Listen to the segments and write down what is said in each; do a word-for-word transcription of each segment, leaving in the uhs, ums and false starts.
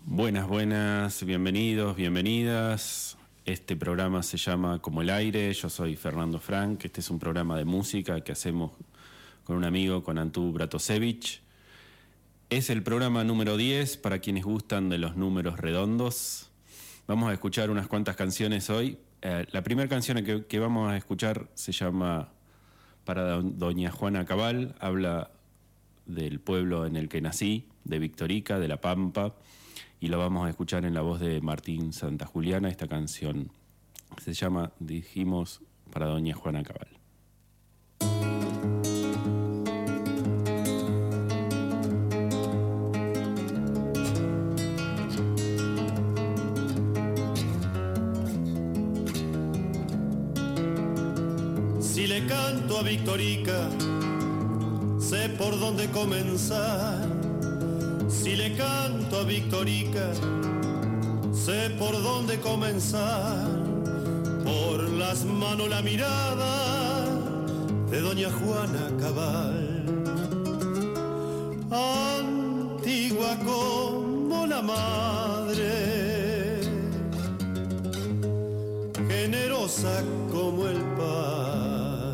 Buenas, buenas, bienvenidos, bienvenidas. Este programa se llama Como el Aire. Yo soy Fernando Frank. Este es un programa de música que hacemos con un amigo, con Antú Bratovsevich. Es el programa número diez para quienes gustan de los números redondos. Vamos a escuchar unas cuantas canciones hoy. Eh, la primera canción que, que vamos a escuchar se llama Para Doña Juana Cabal. Habla del pueblo en el que nací, de Victorica, de La Pampa. Y lo vamos a escuchar en la voz de Martín Santajuliana. Esta canción se llama, dijimos, Para Doña Juana Cabal. Si le canto a Victorica, sé por dónde comenzar. Si le canto a Victorica, sé por dónde comenzar. Por las manos la mirada de Doña Juana Cabal, antigua como la madre, generosa como el pan.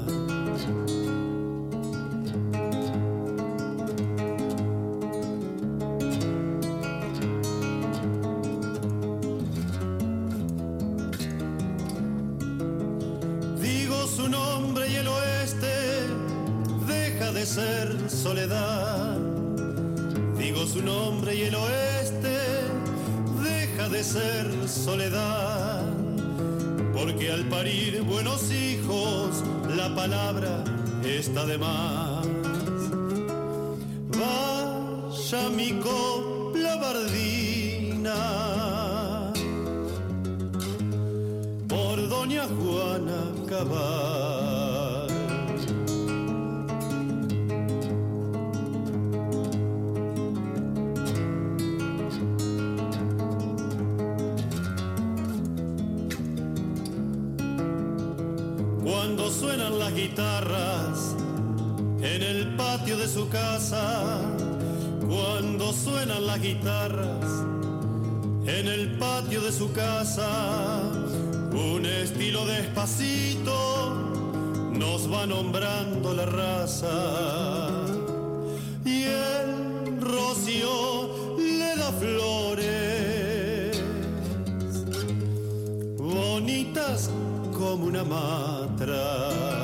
Su nombre y el oeste deja de ser soledad. Digo su nombre y el oeste deja de ser soledad. Porque al parir buenos hijos la palabra está de más. Vaya mi copla bardina por Doña Juana Cabal. Cuando suenan las guitarras en el patio de su casa, cuando suenan las guitarras en el patio de su casa, un estilo despacito nos va nombrando la raza. Y el rocío le da flores bonitas como una matra.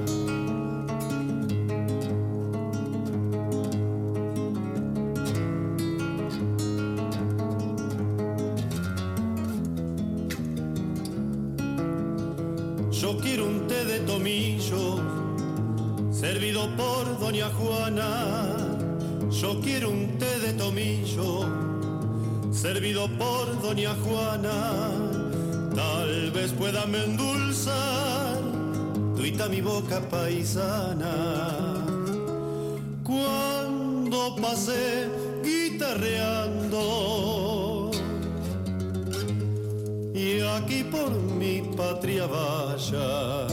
Yo quiero un té de tomillo, servido por Doña Juana. Yo quiero un té de tomillo, servido por Doña Juana. Tal vez pueda me endulzar tuita mi boca paisana. Cuando pasé guitarreando y aquí por mi patria vaya.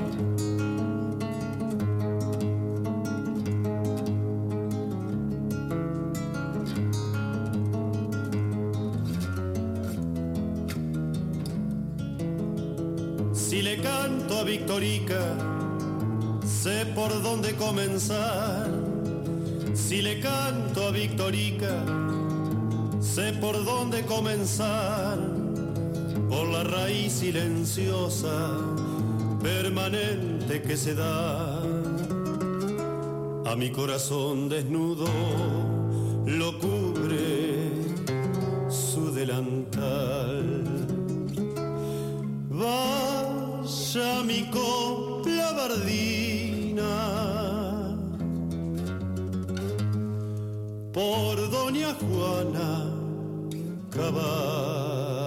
Si le canto a Victorica, sé por dónde comenzar. Si le canto a Victorica, sé por dónde comenzar. Por la raíz silenciosa, permanente que se da a mi corazón desnudo, lo cubre su delantal. Vaya mi copla bardina por Doña Juana Cabal.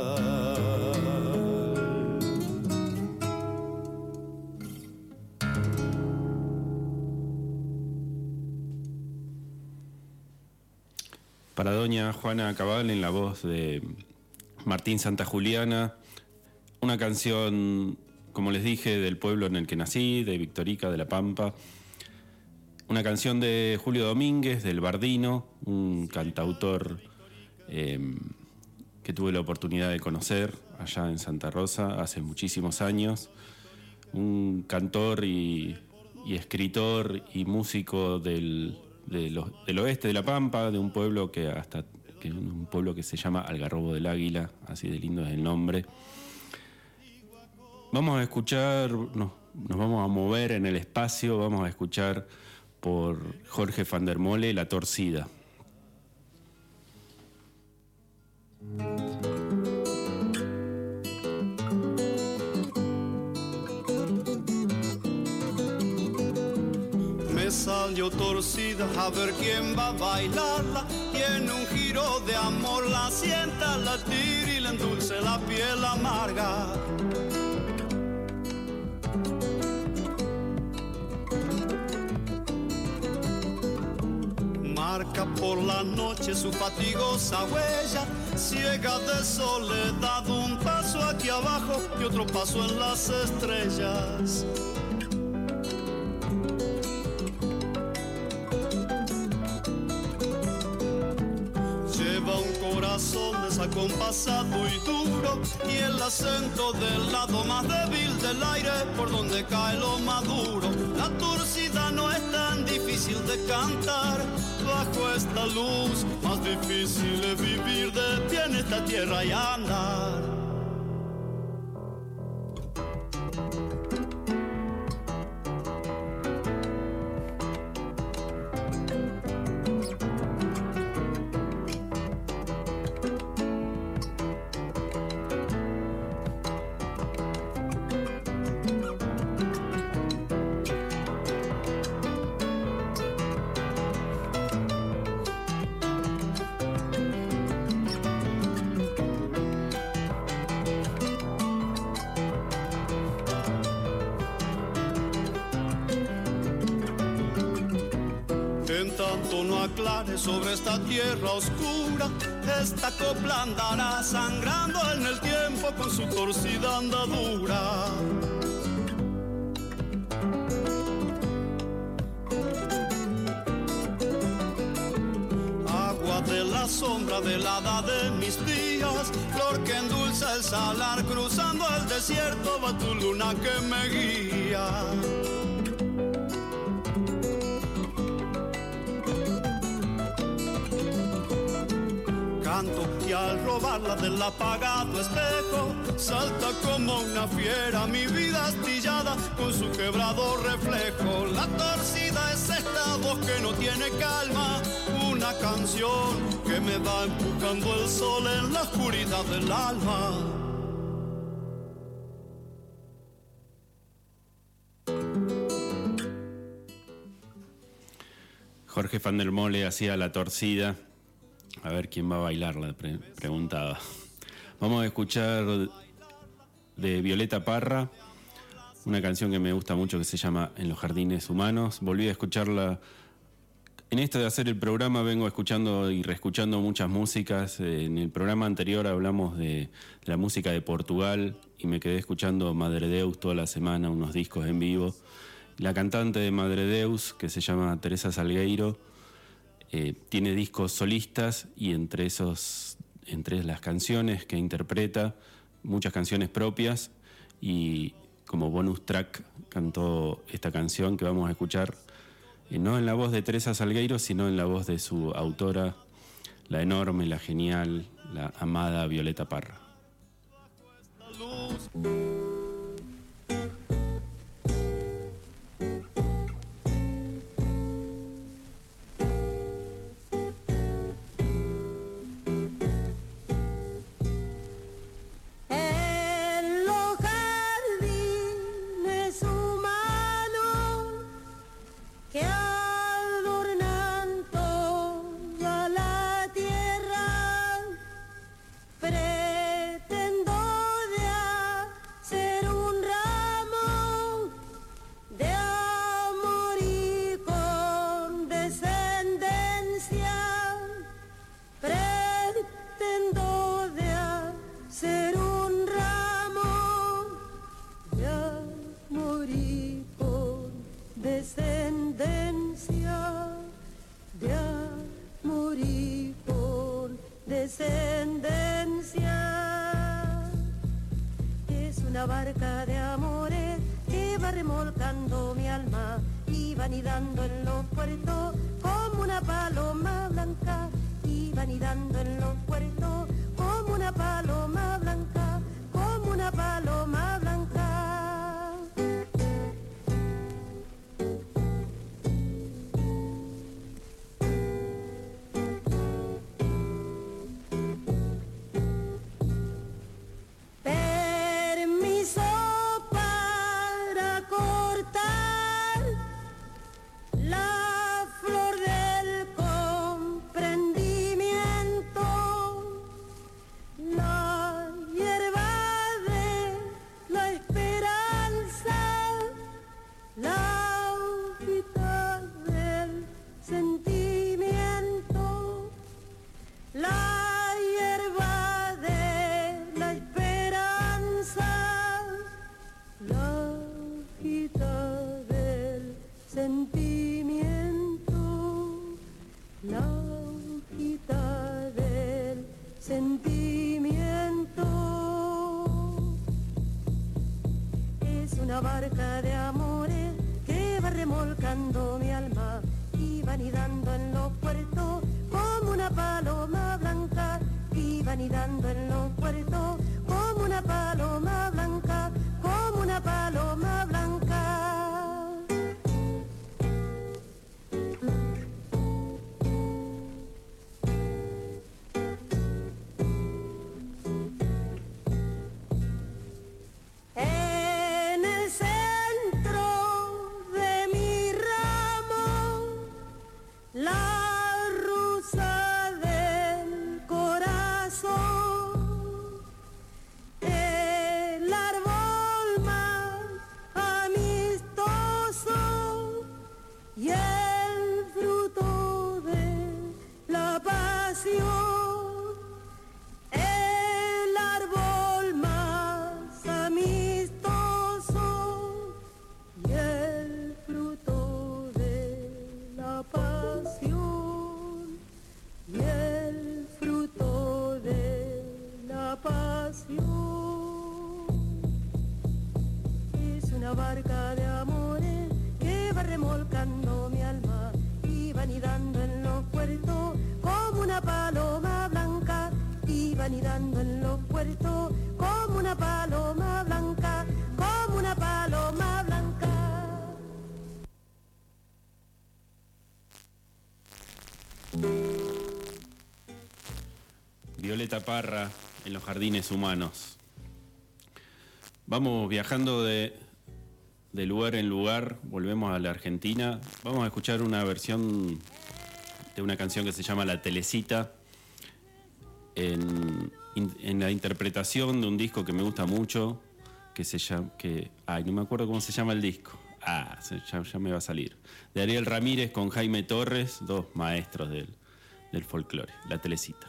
Para Doña Juana Cabal en la voz de Martín Santajuliana, una canción, como les dije, del pueblo en el que nací, de Victorica, de La Pampa. Una canción de Julio Domínguez, del Bardino, un cantautor eh, que tuve la oportunidad de conocer allá en Santa Rosa hace muchísimos años. Un cantor y, y escritor y músico del, de los, del oeste de La Pampa, de un pueblo que hasta que un pueblo que se llama Algarrobo del Águila, así de lindo es el nombre. Vamos a escuchar, no, nos vamos a mover en el espacio, vamos a escuchar por Jorge van der Molle, La Torcida. Me salió torcida a ver quién va a bailarla, y en un giro de amor la sienta latir y le endulce la piel amarga. Marca por la noche su fatigosa huella, ciega de soledad, un paso aquí abajo y otro paso en las estrellas. Lleva un corazón desacompasado y duro, y el acento del lado más débil del aire por donde cae lo maduro. La torcida no es tan difícil de cantar, bajo esta luz más difícil es vivir de pie en esta tierra y andar. Sobre esta tierra oscura, esta copla andará sangrando en el tiempo con su torcida andadura. Agua de la sombra de la hada de mis días, flor que endulza el salar, cruzando el desierto va tu luna que me guía. Y al robarla del apagado espejo, salta como una fiera mi vida astillada con su quebrado reflejo. La torcida es esta voz que no tiene calma, una canción que me va empujando el sol en la oscuridad del alma. Jorge van der Molle hacía La Torcida. A ver quién va a bailarla, pre- preguntaba. Vamos a escuchar de Violeta Parra, una canción que me gusta mucho que se llama En los jardines humanos. Volví a escucharla. En esto de hacer el programa vengo escuchando y reescuchando muchas músicas. En el programa anterior hablamos de, de la música de Portugal y me quedé escuchando Madre Deus toda la semana, unos discos en vivo. La cantante de Madre Deus, que se llama Teresa Salgueiro, Eh, tiene discos solistas y entre esos, entre las canciones que interpreta, muchas canciones propias, y como bonus track cantó esta canción que vamos a escuchar, eh, no en la voz de Teresa Salgueiro, sino en la voz de su autora, la enorme, la genial, la amada Violeta Parra. descendencia. una barca de amores que va remolcando mi alma y va nidando en los puertos como una paloma blanca, y va nidando en los puertos como una paloma blanca, como una paloma blanca. Barca de amores que va remolcando mi alma y va nidando en los puertos como una paloma blanca, y va nidando en los puertos como una paloma blanca, como una paloma blanca. Anidando en los puertos como una paloma blanca, como una paloma blanca. Violeta Parra en los jardines humanos. Vamos viajando de, de lugar en lugar, volvemos a la Argentina. Vamos a escuchar una versión de una canción que se llama La Telecita, En, en la interpretación de un disco que me gusta mucho, que se llama, que, ay, no me acuerdo cómo se llama el disco, ah, se, ya, ya me va a salir, de Ariel Ramírez con Jaime Torres, dos maestros del, del folclore, La Telecita.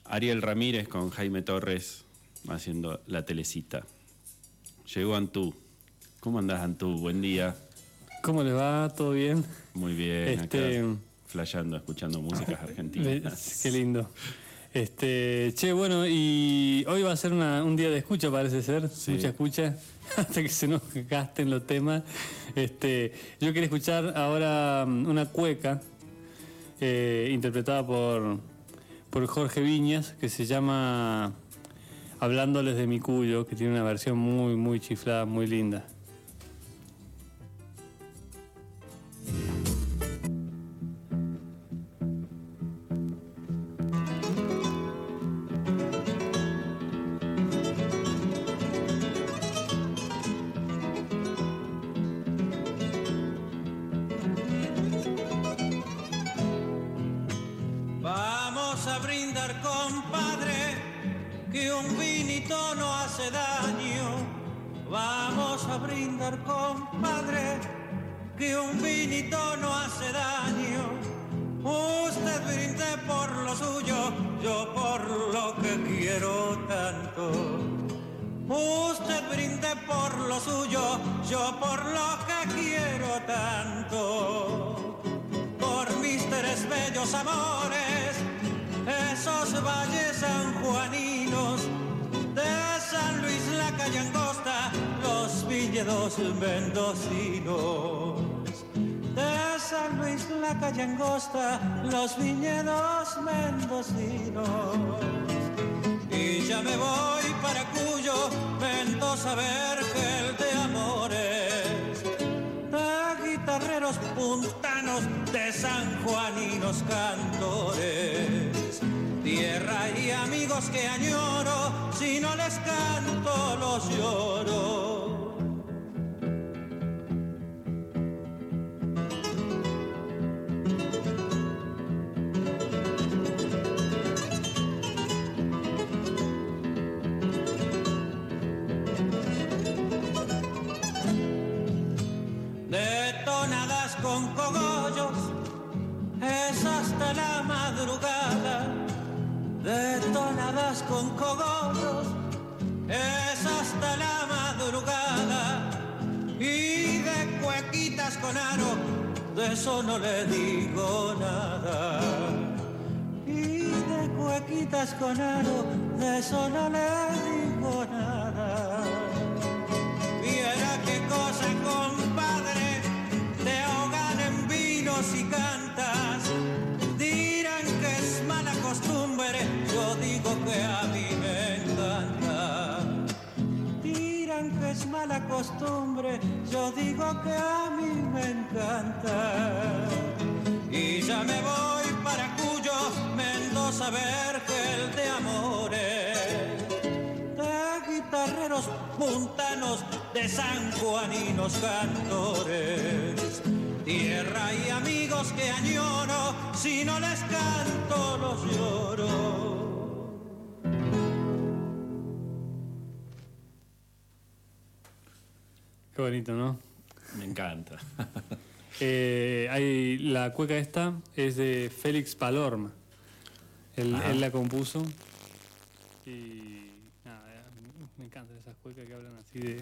Ariel Ramírez con Jaime Torres haciendo la telecita. Llegó Antú. ¿Cómo andás, Antú? Buen día. ¿Cómo le va? ¿Todo bien? Muy bien, este... acá flasheando, escuchando músicas argentinas. Qué lindo. Este, che, bueno, y hoy va a ser una, un día de escucha, parece ser. Sí. Mucha escucha, hasta que se nos gasten los temas. Este, yo quería escuchar ahora una cueca eh, interpretada por, por Jorge Viñas, que se llama Hablándoles de mi cuyo, que tiene una versión muy, muy chiflada, muy linda. Compadre, que un vinito no hace daño. Usted brinde por lo suyo, yo por lo que quiero tanto. Usted brinde por lo suyo, yo por lo que quiero tanto. Por mis tres bellos amores, esos valles sanjuaninos, de San Luis la calle Angosta, los viñedos mendocinos. De San Luis la calle Angosta, los viñedos mendocinos. Y ya me voy para Cuyo, Mendoza, Vergel de amores, de guitarreros puntanos, de sanjuaninos cantores. Tierra y amigos que añoro, si no les canto los lloro. De tonadas con cogollos, es hasta la madrugada. De tonadas con cogollos, es hasta la madrugada. Y de cuequitas con aro, de eso no le digo nada. Y de cuequitas con aro, de eso no le digo nada. Viera qué cosa, compadre, te ahogan en vinos y cantas. Dirán que es mala costumbre, yo digo que a mí me encanta. Dirán que es mala costumbre, yo digo que a mí me encanta. Y ya me voy para Cuyo, Mendoza, Vergel de amores, de guitarreros puntanos, de sanjuaninos cantores. Tierra y amigos que añoro, si no les canto los lloro. Qué bonito, ¿no? Me encanta. eh, hay, la cueca esta es de Félix Palorma. Él, él la compuso. Y nada, me encantan esas cuecas que hablan así de,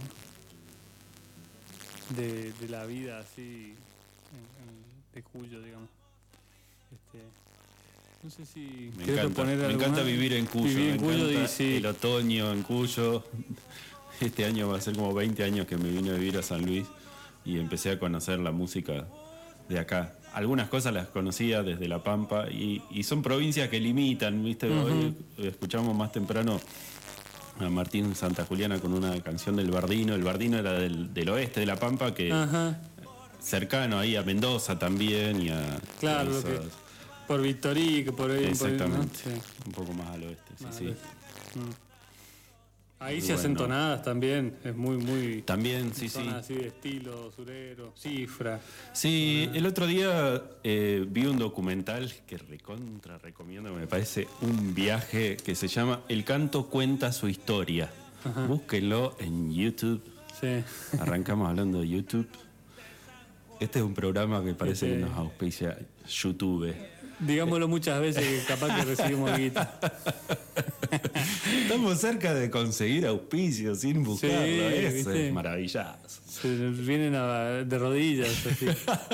de, de la vida, así... de Cuyo, digamos. Este, no sé si me encanta, me encanta vivir en Cuyo, vivir en me Cuyo encanta y, sí. El otoño en Cuyo. Este año va a ser como veinte años que me vine a vivir a San Luis y empecé a conocer la música de acá. Algunas cosas las conocía desde La Pampa y, y son provincias que limitan, ¿viste? Uh-huh. Hoy escuchamos más temprano a Martín Santa Juliana con una canción del Bardino. El Bardino era del, del oeste de La Pampa, que uh-huh. cercano ahí a Mendoza también y a... Claro, lo que, por Victorí, que por ahí... Exactamente, por ahí, ¿no? Sí. Un poco más al oeste, sí, más sí. Oeste. Mm. Ahí se hacen bueno. tonadas también, es muy, muy... También, sí, sí. Así de estilo, surero, cifra. Sí, el otro día eh, vi un documental que recontra recomiendo, me parece un viaje, que se llama El canto cuenta su historia. Ajá. Búsquenlo en YouTube. Sí. Arrancamos hablando de YouTube. Este es un programa que parece este... que nos auspicia YouTube. Digámoslo muchas veces que capaz que recibimos guita. Estamos cerca de conseguir auspicios sin buscarlo. Sí, Eso ¿viste? es maravilloso. Se vienen a- de rodillas, así.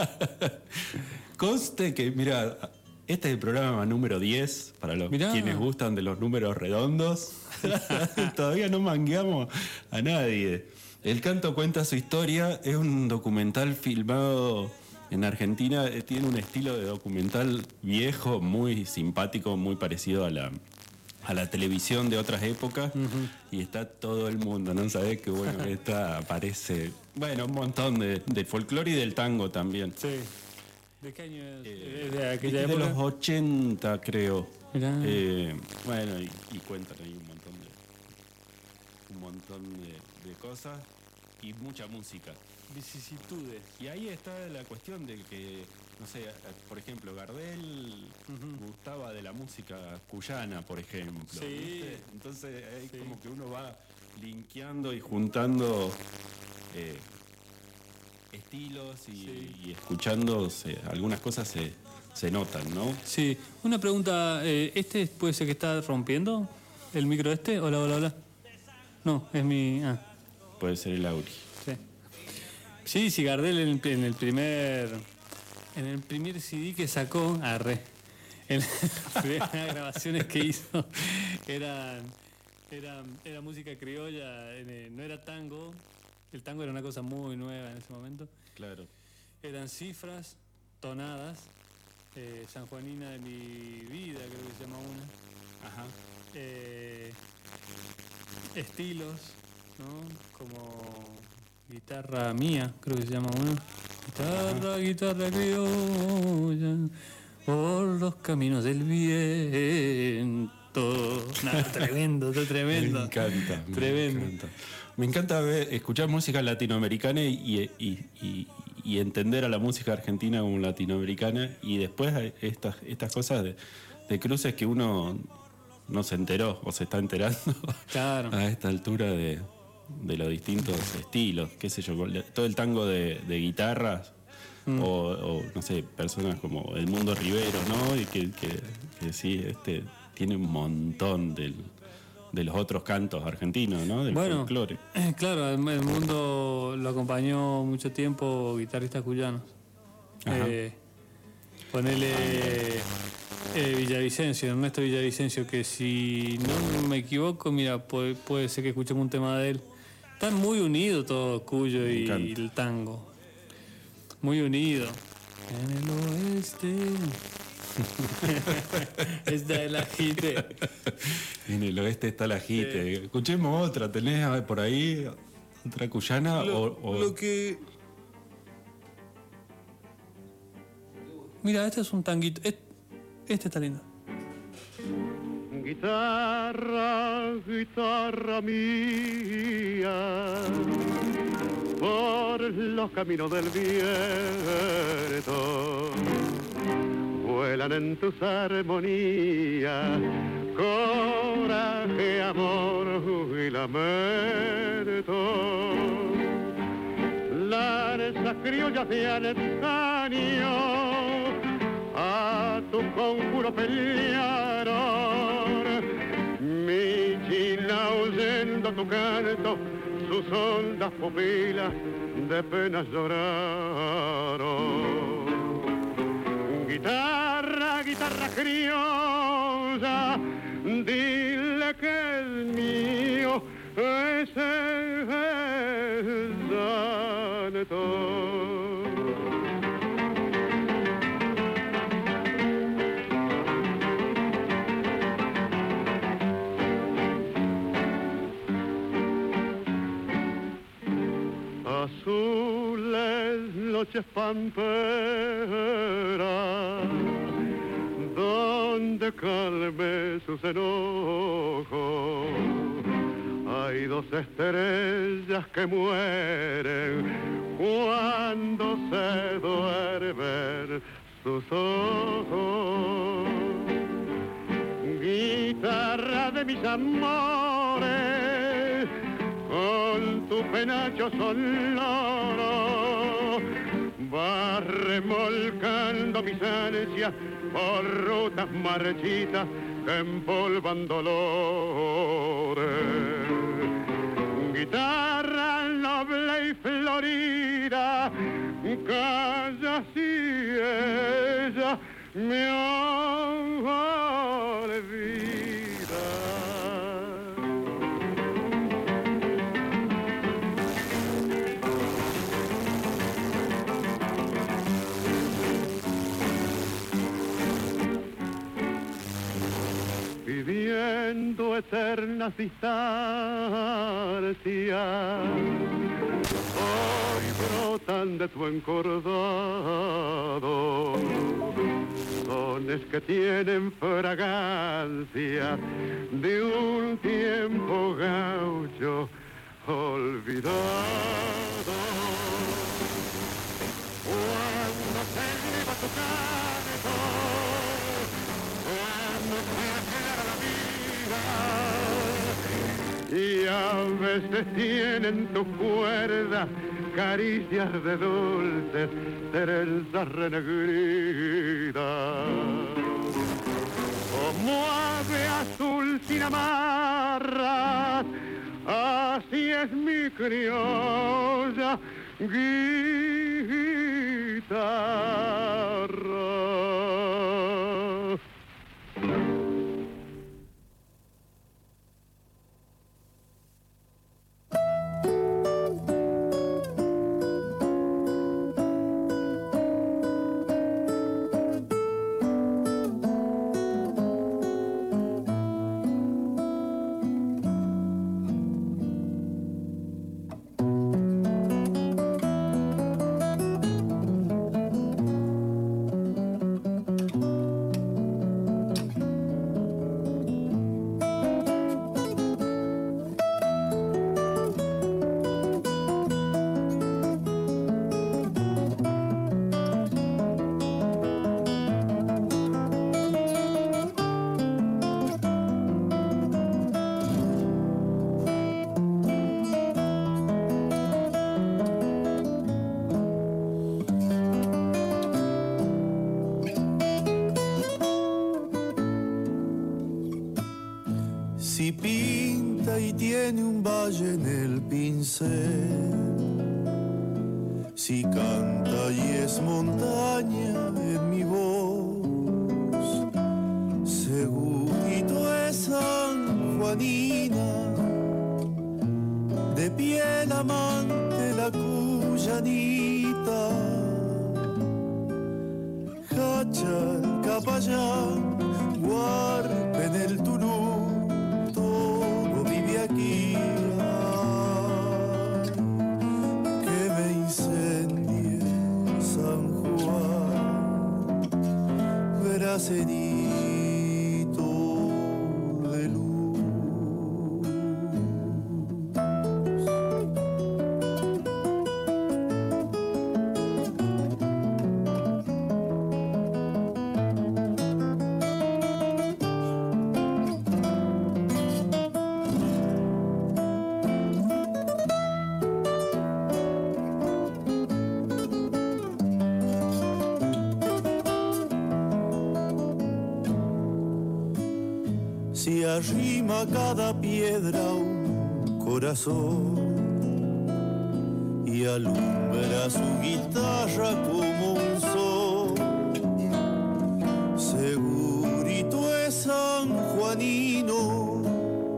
Conste que, mira, este es el programa número diez, para los Mirá. quienes gustan de los números redondos. Todavía no mangueamos a nadie. El canto cuenta su historia, es un documental filmado en Argentina, eh, tiene un estilo de documental viejo, muy simpático, muy parecido a la, a la televisión de otras épocas, y está todo el mundo, ¿no? Sabés que bueno, esta aparece, bueno, un montón de, del folclore y del tango también. Sí. ¿De qué año es? Eh, ¿Es de aquella es de época? los ochenta, creo. Mirá. Eh, bueno, y, y cuentan ahí un montón de un montón de, de cosas y mucha música. Vicisitudes. Y ahí está la cuestión de que, no sé, por ejemplo, Gardel gustaba de la música cuyana, por ejemplo. Sí. ¿viste? Entonces ahí Sí. como que uno va linkeando y juntando eh, estilos y, Sí. y escuchando se- algunas cosas se, se notan, ¿no? Sí. Una pregunta. eh, ¿Este puede ser que está rompiendo el micro este? Hola, hola, hola. No, es mi... Ah, Puede ser el Auri. sí. Sí, sí, Gardel en el, en el primer... En el primer C D que sacó, arre, en las primeras grabaciones que hizo, eran, eran, era música criolla, eh, no era tango. El tango era una cosa muy nueva en ese momento. Claro. Eran cifras, tonadas, eh, Sanjuanina de mi vida, creo que se llama una. Ajá. Eh, estilos, ¿no? Como guitarra mía, creo que se llama una. Guitarra, guitarra criolla, por los caminos del viento. Nada, tremendo, todo tremendo. Me encanta. me Tremendo. encanta. Me encanta ver- escuchar música latinoamericana y, y- y- y entender a la música argentina como latinoamericana y después hay estas, estas cosas de, de cruces que uno no se enteró o se está enterando Claro. a esta altura de, de los distintos estilos, qué sé yo, todo el tango de, de guitarras o, o, no sé, personas como el Mundo Rivero, ¿no? Y que, que, que sí, este tiene un montón del, de los otros cantos argentinos, ¿no? Del Bueno, folclore. eh, claro, el, el mundo lo acompañó mucho tiempo guitarristas cuyanos. Ajá. Eh, ponele eh, Villavicencio, Ernesto Villavicencio, que si no me equivoco, mira, puede, puede ser que escuchemos un tema de él. Están muy unidos todos, Cuyo Me y, encanta. el tango. Muy unidos. En el oeste. Esta es la jite. En el oeste está la jite. Escuchemos otra, ¿tenés a ver, por ahí otra cuyana? o, o- Lo que. Mira, este es un tanguito. Este, este está lindo. Guitarra, guitarra mía, por los caminos del viento, vuelan en tus armonías, coraje, amor y lamento. Lanzas criollas de antaño a tu conjuro pelearon, mi china oyendo tu canto, sus hondas pupilas de penas lloraron. Guitarra, guitarra criolla, dile que el mío ese es llanto. Azules noches pamperas, donde calme sus enojos, hay dos estrellas que mueren cuando se duermen sus ojos. Guitarra de mis amores, con tu penacho sonoro, va remolcando mis ansias por rutas marchitas que empolvan dolores. Guitarra noble y florida, calla si ella me olvida. Viviendo eternas distancias, hoy brotan de tu encordado sones que tienen fragancia de un tiempo gaucho olvidado. Cuando se eleva tu canto, cuando se acelera la vida, y a veces tienen tus cuerdas caricias de dulces trenzas renegridas. Como ave azul sin amarras, así es mi criolla guitarra. Si pinta y tiene un valle en el pincel, si canta y es montaña en mi voz, segurito es sanjuanina, de piel amante la cuyanita, Hacha, el Capayán, Guarpe en el Tulú, todo vive aquí. Ay, que me incendie San Juan, bracerito de luz. Si arrima cada piedra un corazón y alumbra su guitarra como un sol, segurito es sanjuanino,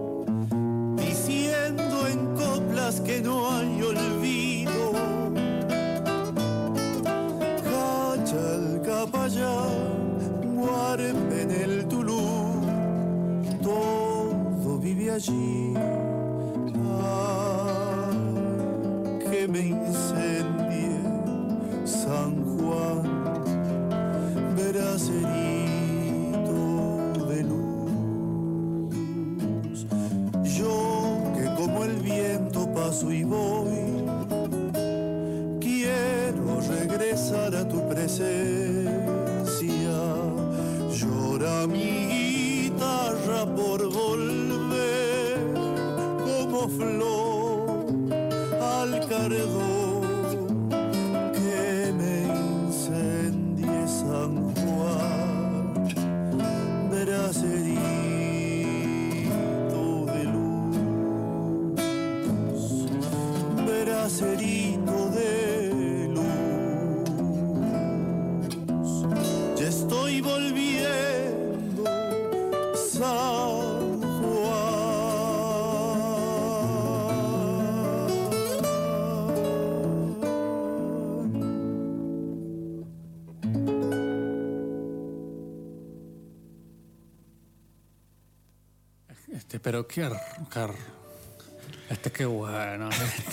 diciendo en coplas que no hay olvido. Hacha, el Capayán, Guarpe en el Tulú, todo vive allí. Ay, que me incendie San Juan, bracerito de luz. Yo que como el viento paso y voy, quiero regresar a tu presencia. Llora mi guitarra por volver como flor al cardón que me San Juan, verás cerito de luz, verás cerito de luz. Ya estoy volviendo, San Juan. Este, pero qué, qué este qué bueno.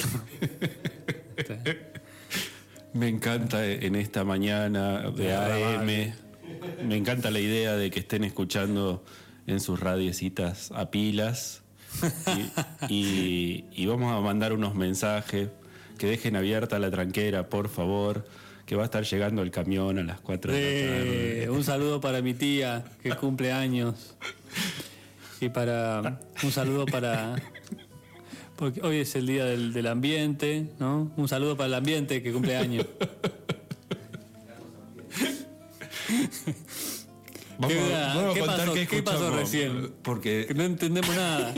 Este. Me encanta en esta mañana de A M, me encanta la idea de que estén escuchando en sus radiecitas a pilas y, y, y vamos a mandar unos mensajes, que dejen abierta la tranquera, por favor, que va a estar llegando el camión a las cuatro de la tarde. Un saludo para mi tía que cumple años. Y para un saludo para... Porque hoy es el día del, del ambiente, ¿no? Un saludo para el ambiente que cumple años. Vamos, ¿Qué, vamos ¿qué a contar pasó, qué ¿qué pasó escuchamos, recién? porque Que no entendemos nada.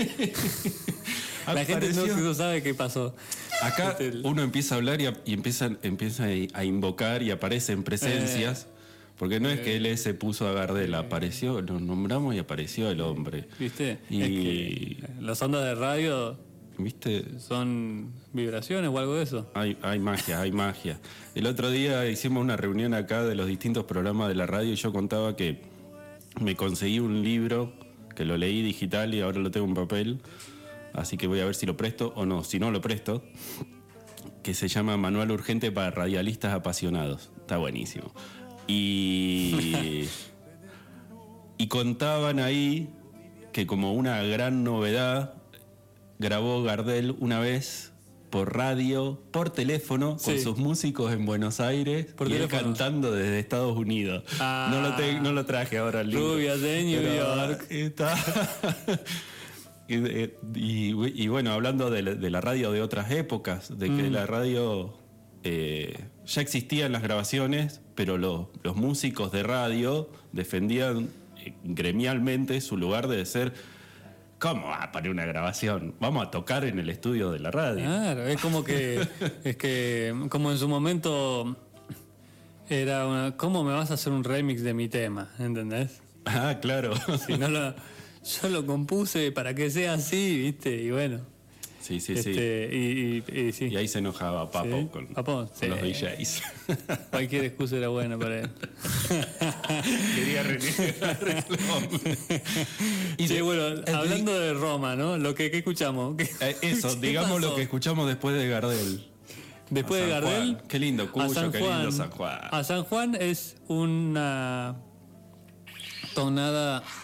La gente no, no sabe qué pasó. Acá Este, uno empieza a hablar y, a, y empieza, empieza a invocar y aparecen presencias. Eh. Porque no es que él se puso a Gardel, apareció, lo nombramos y apareció el hombre. ¿Viste? Y es que las ondas de radio, ¿viste? Son vibraciones o algo de eso. Hay, hay magia, hay magia. El otro día hicimos una reunión acá de los distintos programas de la radio y yo contaba que me conseguí un libro que lo leí digital y ahora lo tengo en papel. Así que voy a ver si lo presto o no. Si no lo presto, que se llama Manual Urgente para Radialistas Apasionados. Está buenísimo. Y, y contaban ahí que como una gran novedad grabó Gardel una vez por radio, por teléfono, sí, con sus músicos en Buenos Aires por y él cantando desde Estados Unidos. Ah, no, lo te, no lo traje ahora al libro. Rubias de New York. Está. y, y, y bueno, hablando de la, de la radio de otras épocas, de que mm. la radio... Eh, ya existían las grabaciones, pero los, los músicos de radio defendían eh, gremialmente su lugar de ser, ¿cómo va a poner una grabación? Vamos a tocar en el estudio de la radio. Claro, es como que, es que como en su momento era una, ¿cómo me vas a hacer un remix de mi tema? ¿Entendés? Ah, claro. Si no lo, yo lo compuse para que sea así, ¿viste? Y bueno. Sí, sí, este, sí. Y, y, y, sí. Y ahí se enojaba Papo, ¿sí? con, Papo, con sí. los D Js. Cualquier excusa era buena para él. Quería renegar. Y sí, bueno, el, hablando de Roma, ¿no? Lo que, que escuchamos. ¿Qué, eh, eso, digamos pasó? Lo que escuchamos después de Gardel. Después de Gardel. Juan. Qué lindo Cuyo, qué lindo San Juan. A San Juan es una tonada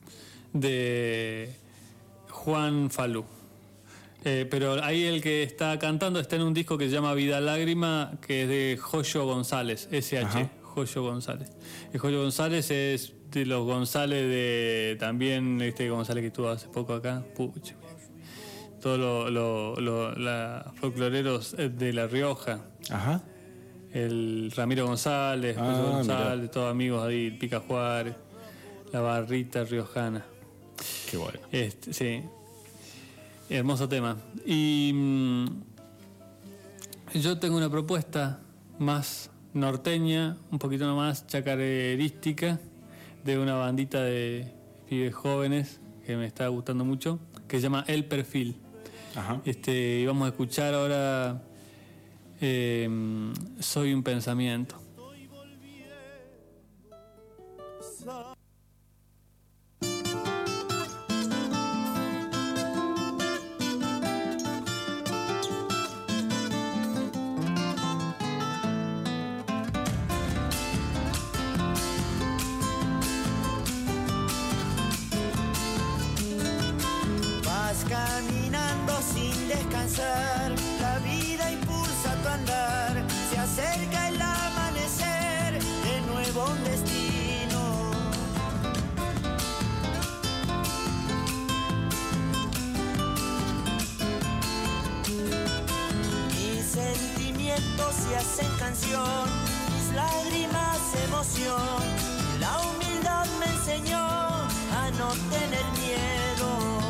de Juan Falú. Eh, pero ahí el que está cantando está en un disco que se llama Vida Lágrima, que es de Joyo González, S H, ajá. Joyo González. El Joyo González es de los González de también este González que estuvo hace poco acá. Pucha. Todos los lo, lo, lo, folcloreros de La Rioja. Ajá. El Ramiro González, ah, Joyo González, todos amigos ahí, el Pica Juárez, la barrita riojana. Qué bueno. Este, sí. Hermoso tema. Y mmm, yo tengo una propuesta más norteña, un poquito más chacarerística, de una bandita de pibes jóvenes que me está gustando mucho, que se llama El Perfil. Ajá. Este, y vamos a escuchar ahora eh, Soy un pensamiento. Caminando sin descansar, la vida impulsa tu andar, se acerca el amanecer, de nuevo un destino. Mis sentimientos se hacen canción, mis lágrimas emoción. ilusión. La humildad me enseñó a no tener miedo.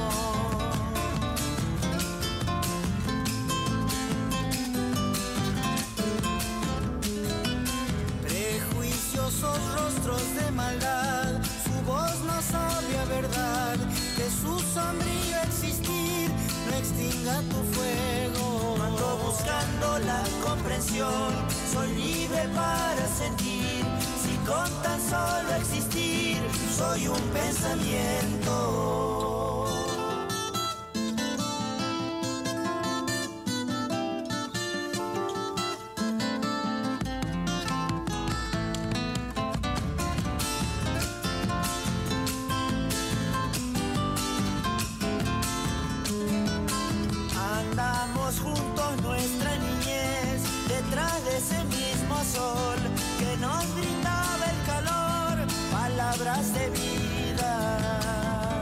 Prejuiciosos rostros de maldad, su voz no sabía verdad, que su sombrío existir no extinga tu fuego. Ando buscando la comprensión, soy libre para sentir. Si con tan solo existir, soy un pensamiento. Andamos juntos nuestra niñez, detrás de ese mismo sol que nos brindaba el calor, palabras de vida.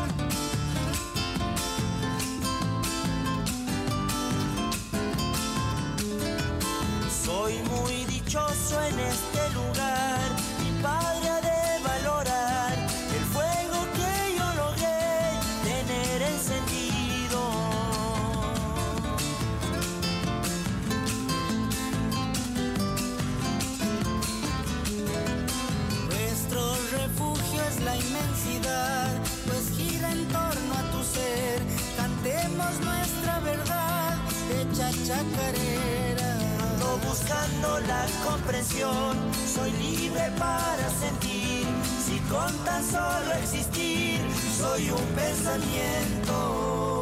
Soy muy dichoso en este lugar, mi padre ha de valorar el fuego que yo logré tener encendido. La inmensidad, pues gira en torno a tu ser. Cantemos nuestra verdad hecha chacarera. Ando buscando la comprensión, soy libre para sentir. Si con tan solo existir, soy un pensamiento.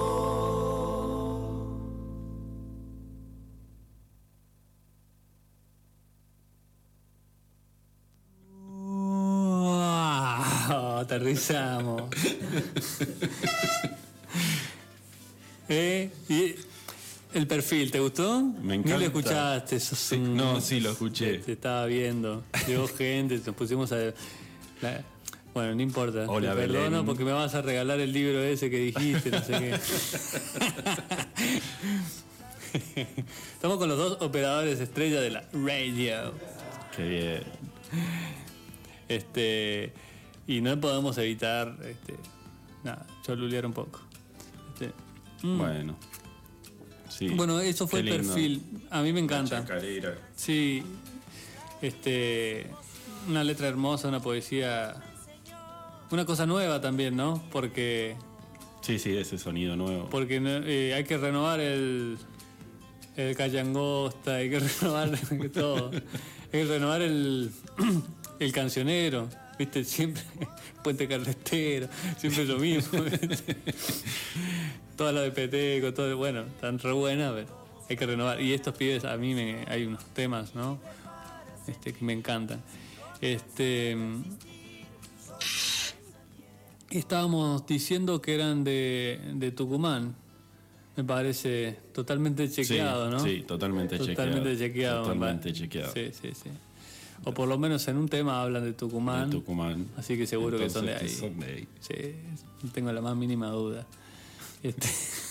Aterrizamos. ¿Eh? ¿Y el perfil te gustó? Me encanta. Ni lo escuchaste. Sos Sí, un- no, sí lo escuché. Te estaba viendo. Llegó gente, nos pusimos a... la- Bueno, no importa. Hola, te perdono Belén. porque me vas a regalar el libro ese que dijiste, no sé qué. Estamos con los dos operadores estrella de la radio. Qué bien. Este, y no podemos evitar este, nada, cholulear un poco. Este, mm. Bueno. Sí. Bueno, eso fue Qué el lindo. perfil. A mí me encanta. Chacarera. Sí. Este, una letra hermosa, una poesía, una cosa nueva también, ¿no? Porque Sí, sí, ese sonido nuevo. porque eh, hay que renovar el el callangosta, hay que renovar todo. Hay que renovar el el cancionero, ¿viste? Siempre Puente Carretero, siempre lo mismo. ¿viste? Toda la de Peteco, todo, bueno, están re buenas, pero hay que renovar. Y estos pibes, a mí me, hay unos temas, ¿no? Este, que me encantan. Este, estábamos diciendo que eran de, de Tucumán. Me parece totalmente chequeado, sí, ¿no? Sí, totalmente, Totalmente chequeado. me Totalmente parece. chequeado. Sí, sí, sí. O por lo menos en un tema hablan de Tucumán. De Tucumán. Así que seguro Entonces, que son de ahí. que son de ahí. Sí, no tengo la más mínima duda. Este,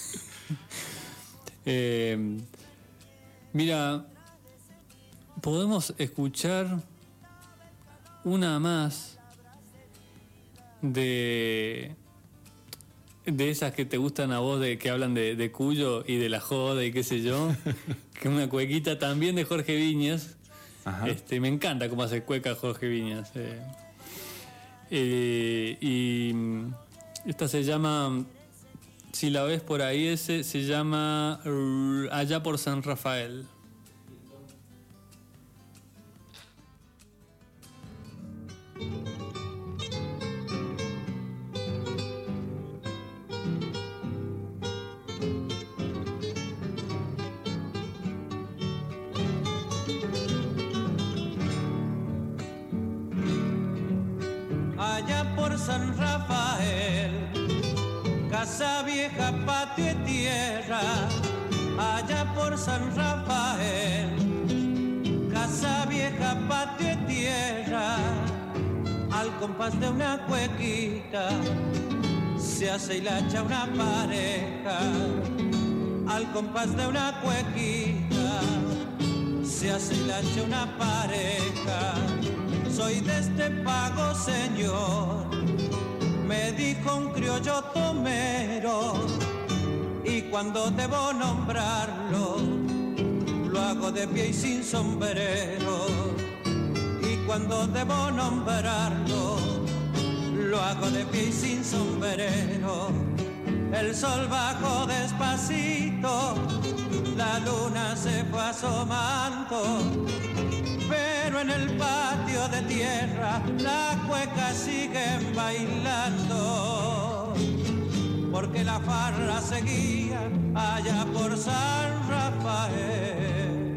eh, mira, podemos escuchar una más de de esas que te gustan a vos, de que hablan de, de Cuyo y de la joda y qué sé yo, que una cuequita también de Jorge Viñas. Ajá. Este, me encanta cómo hace cueca Jorge Viñas. Eh. Eh, y mm, esta se llama, si la ves por ahí, ese se llama uh, Allá por San Rafael. Allá por San Rafael, casa vieja, patio y tierra. Allá por San Rafael, casa vieja, patio y tierra. Al compás de una cuequita se hace hilacha una pareja. Al compás de una cuequita se hace hilacha una pareja. soy de este pago, señor, me dijo un criollo tomero, y cuando debo nombrarlo, lo hago de pie y sin sombrero, y cuando debo nombrarlo, lo hago de pie y sin sombrero. El sol bajó despacito, la luna se fue asomando, pero en el patio de tierra las cuecas siguen bailando, porque la farra seguía allá por San Rafael.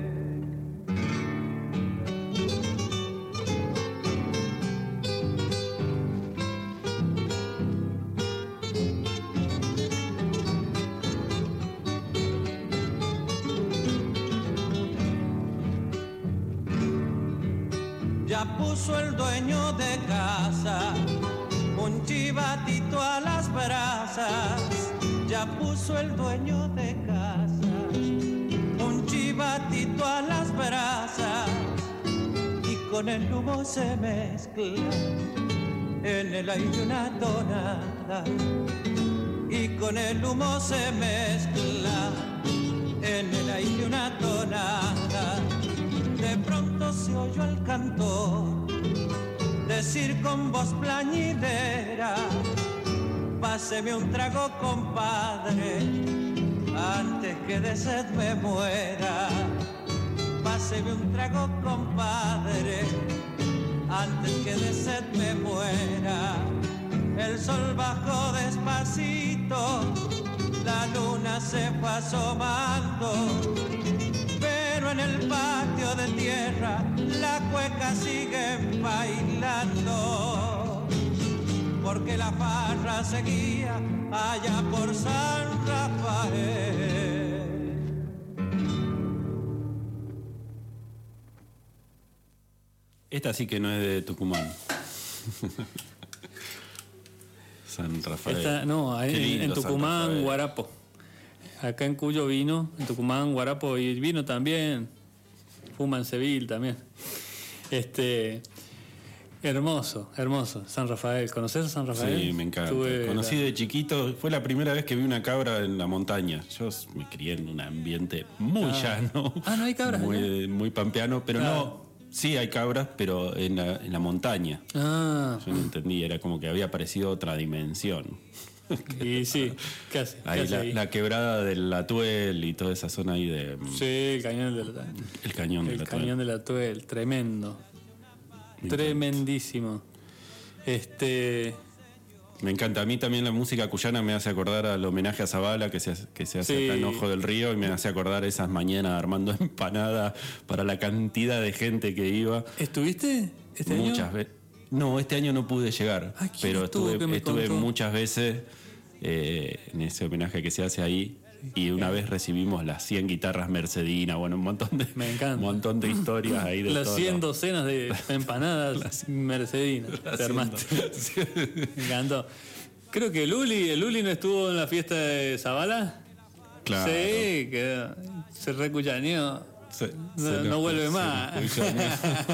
Ya puso el dueño de casa un chivatito a las brasas. Ya puso el dueño de casa un chivatito a las brasas, y con el humo se mezcla en el aire una tonada, y con el humo se mezcla en el aire una tonada. De pronto se oyó al cantor decir con voz plañidera: páseme un trago, compadre, antes que de sed me muera. Páseme un trago, compadre, antes que de sed me muera. El sol bajó despacito, la luna se fue asomando, pero en el patio de tierra las cuecas siguen bailando, porque la farra seguía allá por San Rafael. Esta sí que no es de Tucumán. San Rafael. Esta, no, en, lindo, en Tucumán, Guarapo. Acá en Cuyo vino, en Tucumán, Guarapo y vino también. Fuma en Seville también. Este, hermoso, hermoso. San Rafael. ¿Conoces a San Rafael? Sí, me encanta. Tuve Conocí la... de chiquito. Fue la primera vez que vi una cabra en la montaña. Yo me crié en un ambiente muy Ah. llano. Ah, no hay cabras. Muy, muy pampeano, pero Ah. no. Sí hay cabras, pero en la, en la montaña. Ah, Yo no entendí, era como que había aparecido otra dimensión. y sí, casi. Ahí casi la, ahí. la quebrada del Atuel y toda esa zona ahí de... Sí, el cañón de la, El cañón del el Atuel. cañón de la Tuel, tremendo. Me Tremendísimo. Este. Me encanta. A mí también la música cuyana me hace acordar al homenaje a Zabala que se, hace- que se hace Sí. acá en Ojo del Río, y me hace acordar esas mañanas armando empanadas para la cantidad de gente que iba. ¿Estuviste este Muchas año? veces. No, este año no pude llegar, Ay, ¿quién pero estuvo estuve, que me estuve contó? muchas veces eh, en ese homenaje que se hace ahí. Y una vez recibimos las cien guitarras Mercedina, bueno, un montón de, Me encanta. un montón de historias ahí de Las todo. cien docenas de empanadas mercedinas. Te armaste. Me encantó. Creo que Luli, el Luli no estuvo en la fiesta de Zabala. Claro. Sí, que se recuchaneó. Se- No, se no lo- vuelve se más. lo escuchaneó.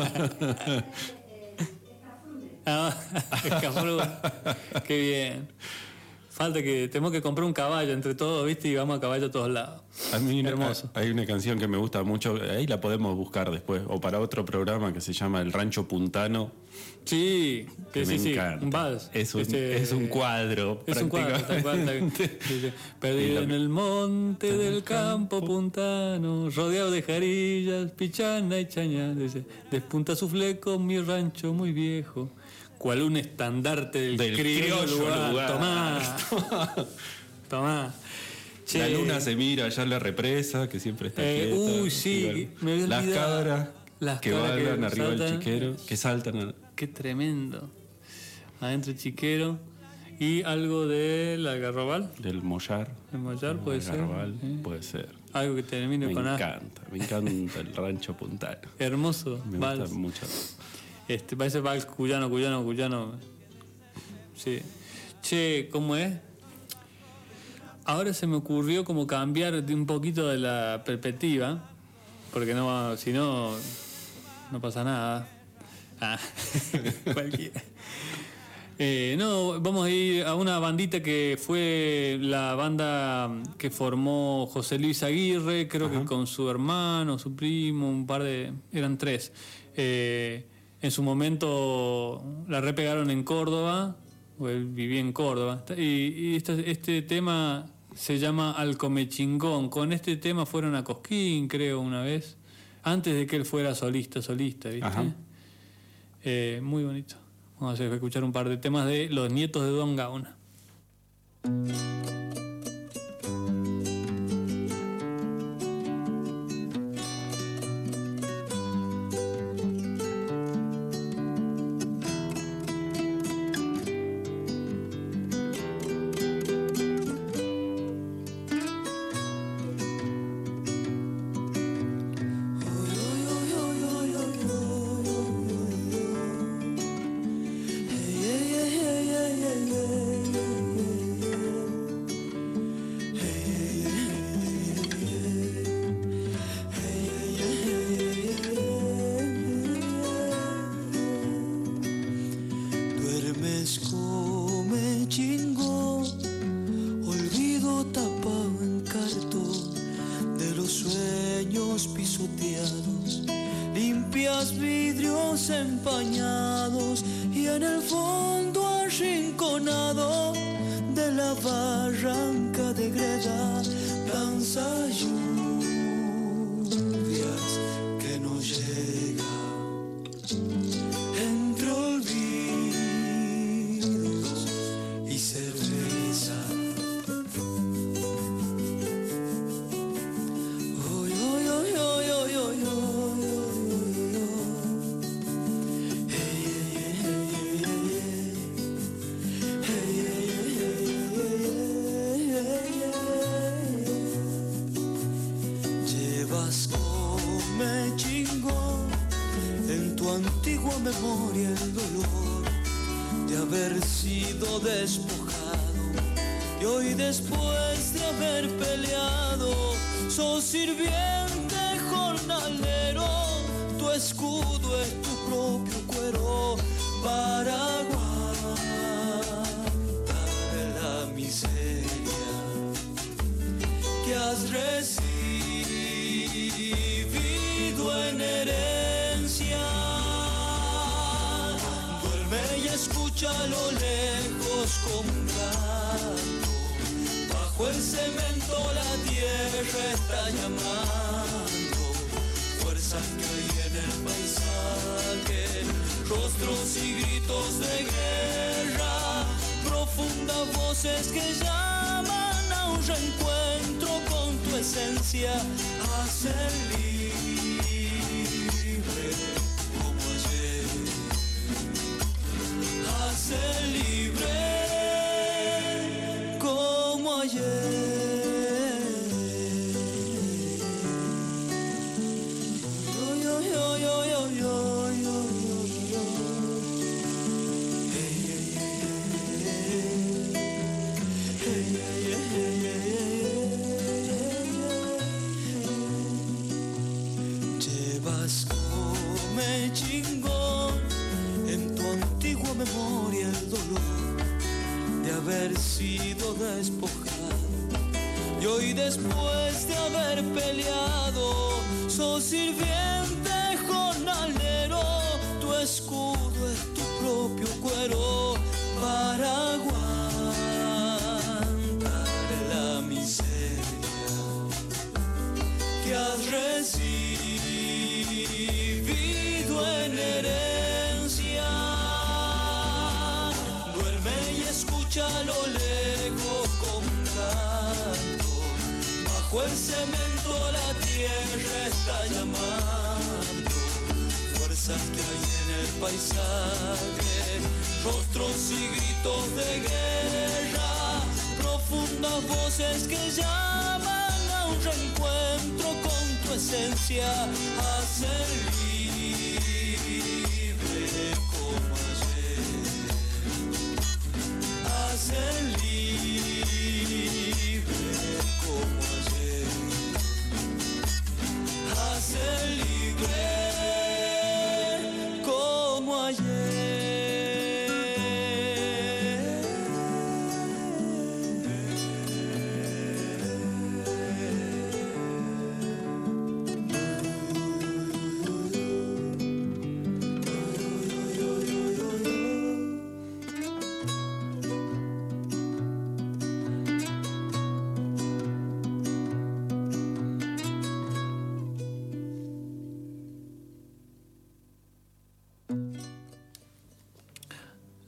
Ah, Escafrú. Qué bien. Falta que tenemos que comprar un caballo entre todos, ¿viste? Y vamos a caballo a todos lados. A mí una- Hermoso. hay una canción que me gusta mucho, ahí la podemos buscar después, o para otro programa que se llama El Rancho Puntano, Sí, que que sí, me sí. encanta. Un vals. Es un, Este, es un cuadro, Es un cuadro, tal cual, tal- prácticamente. sí, sí. Perdido en el monte del campo puntano, rodeado de jarillas, pichana y chaña, dice, despunta su fleco mi rancho muy viejo, cual un estandarte del, Del criollo criollo lugar. lugar. Tomá, tomá. Che, La luna se mira allá en la represa, que siempre está Eh, quieta. uy, sí, Y bueno, me había Las olvidado. cabras Las que cabras que bailan arriba del saltan. chiquero, que saltan. a- Qué tremendo. Adentro chiquero. Y algo del algarrobal. Del mollar. El mollar puede El ser. garrabal, Sí. puede ser. Algo que termine Me con A. encanta, me encanta el Rancho Puntano. Hermoso. Me vals. gusta mucho. Este, parece vals cuyano, cuyano, cuyano. Sí. Che, ¿cómo es? Ahora se me ocurrió como cambiar de un poquito de la perspectiva, porque no, si no, no pasa nada. Ah, cualquiera. Eh, no, vamos a ir a una bandita que fue la banda que formó José Luis Aguirre, creo Ajá. que con su hermano, su primo, un par de... eran tres. Eh, en su momento la repegaron en Córdoba, o él vivía en Córdoba, y, y este, este tema se llama Alcomechingón. Con este tema fueron a Cosquín, creo, una vez, antes de que él fuera solista, solista, ¿viste? Eh, muy bonito. Vamos a escuchar un par de temas de Los Nietos de Don Gaona.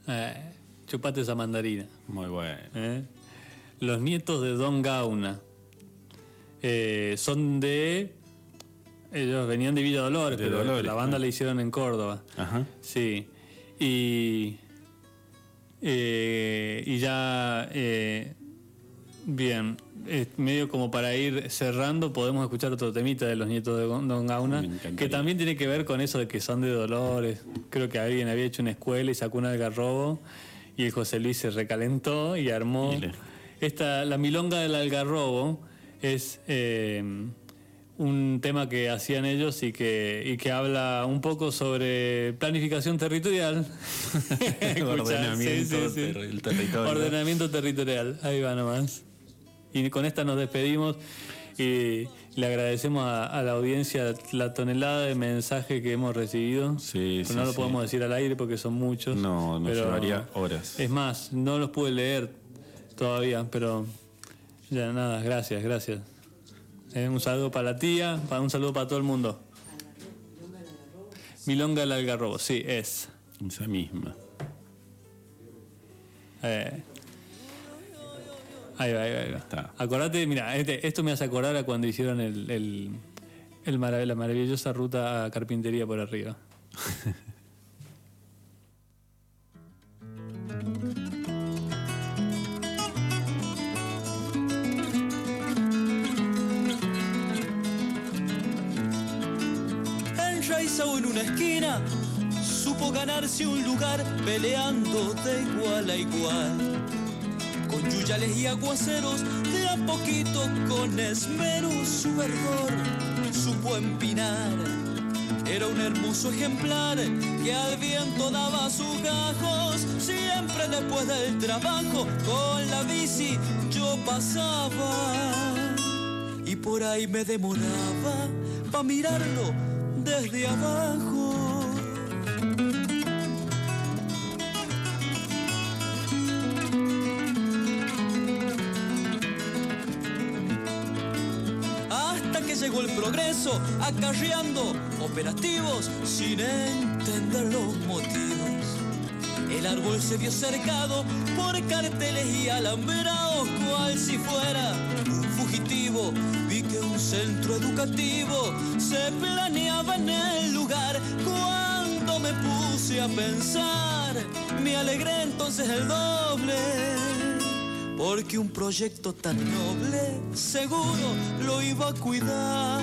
Eh, chupate esa mandarina. Muy bueno. Eh. Los nietos de Don Gauna. Eh, son de... Ellos venían de Villa Dolores, De pero Dolores, la banda ah. la hicieron en Córdoba. Ajá. Sí. Y... Eh, y ya... Eh, bien. Eh, medio como para ir cerrando, podemos escuchar otro temita de los nietos de Don Gauna, Me encantaría. que también tiene que ver con eso de que son de Dolores. Creo que alguien había hecho una escuela y sacó un algarrobo, y el José Luis se recalentó y armó... Y le- Esta, la milonga del algarrobo es eh, un tema que hacían ellos y que, y que habla un poco sobre planificación territorial. Escuchá, Ordenamiento sí, sí, sí. ter- el territorio. Ordenamiento territorial, ahí va nomás. Y con esta nos despedimos y le agradecemos a, a la audiencia la tonelada de mensajes que hemos recibido. Sí, Pero sí, no lo sí. podemos decir al aire porque son muchos. No, nos pero llevaría horas. Es más, no los pude leer todavía, pero ya nada, gracias, gracias. Eh, un saludo para la tía, para un saludo para todo el mundo. Milonga del Algarrobo, sí, es. Esa misma. Eh, ahí va, ahí va, ahí va. Está. Acordate, mira, este, esto me hace acordar a cuando hicieron el, el, el marav- la maravillosa ruta a Carpintería por arriba. Enraizado en una esquina, supo ganarse un lugar peleando de igual a igual. Con yuyales y aguaceros, de a poquito con esmero su verdor supo empinar. Era un hermoso ejemplar que al viento daba sus gajos. Siempre después del trabajo con la bici yo pasaba y por ahí me demoraba pa' mirarlo desde abajo. Hasta que llegó el progreso, acarreando operativos sin entender los motivos. El árbol se vio cercado por carteles y alambrados, cual si fuera un fugitivo. Vi que un centro educativo se planeaba en el lugar. Cuando me puse a pensar, me alegré entonces el doble, porque un proyecto tan noble seguro lo iba a cuidar.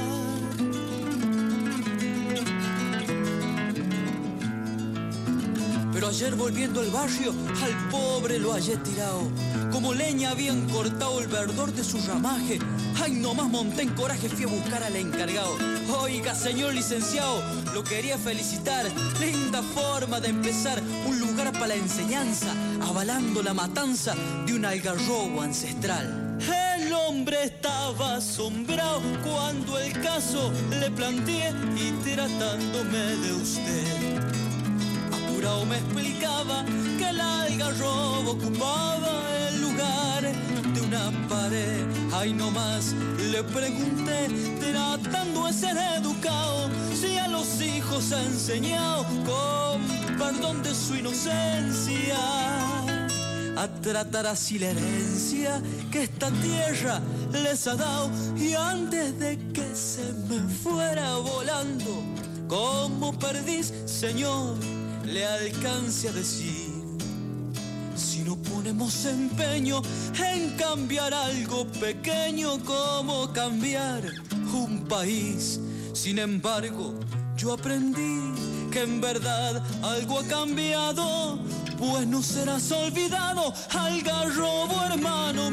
Pero ayer volviendo al barrio, al pobre lo hallé tirado. Como leña habían cortado el verdor de su ramaje. Ay, nomás monté en coraje, fui a buscar al encargado. Oiga, señor licenciado, lo quería felicitar. Linda forma de empezar, un lugar para la enseñanza, avalando la matanza de un algarrobo ancestral. El hombre estaba asombrado cuando el caso le planteé y tratándome de usted. Apurado me explicaba que el algarrobo ocupaba el lugar de una pared. Ay, nomás le pregunté, tratando de ser educado, si a los hijos ha enseñado, con perdón de su inocencia, a tratar así la herencia que esta tierra les ha dado. Y antes de que se me fuera volando como perdiz, señor, le alcance a decir: si no ponemos empeño en cambiar algo pequeño, como cambiar un país. Sin embargo, yo aprendí que en verdad algo ha cambiado, pues no serás olvidado, algarrobo hermano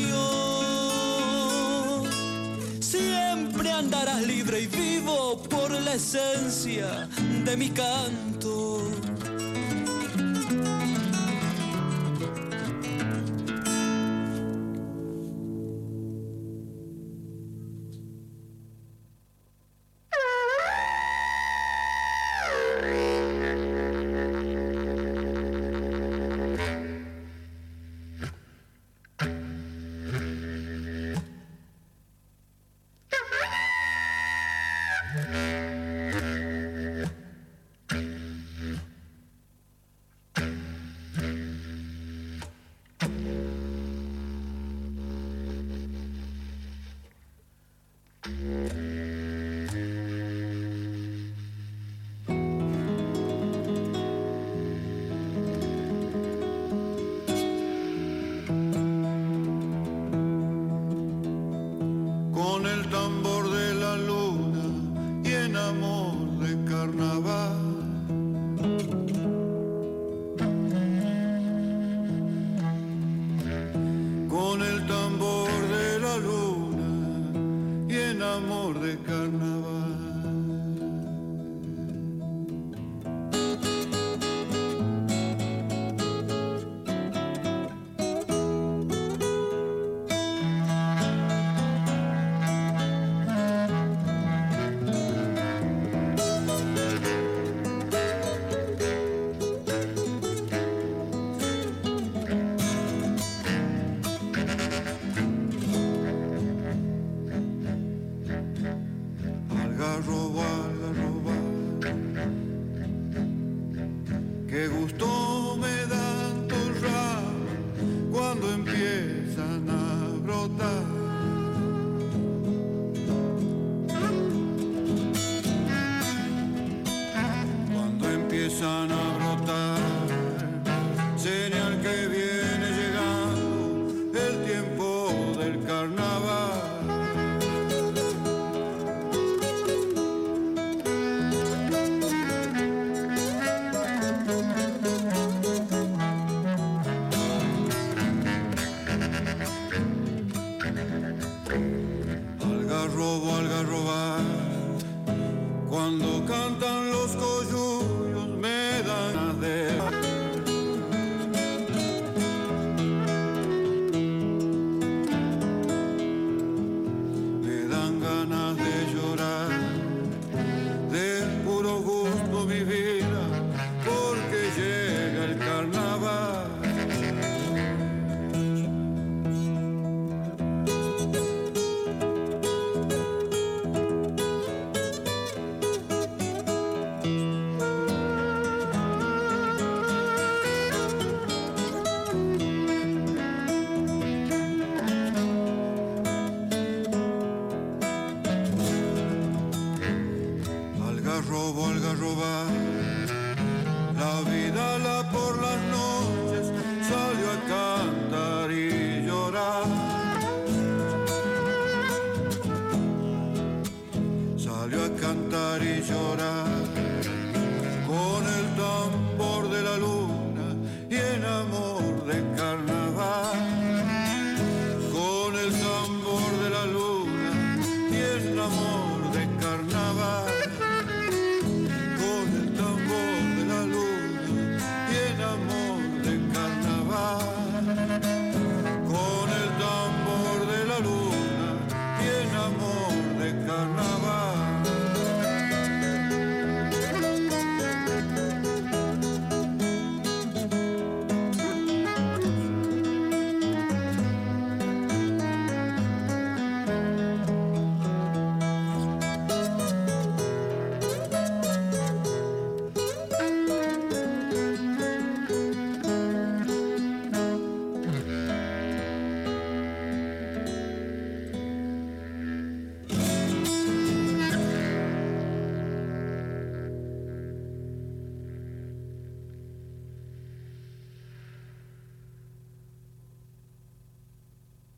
mío. Siempre andarás libre y vivo por la esencia de mi canto. amor de carnaval. Algarroba, algarroba, qué gusto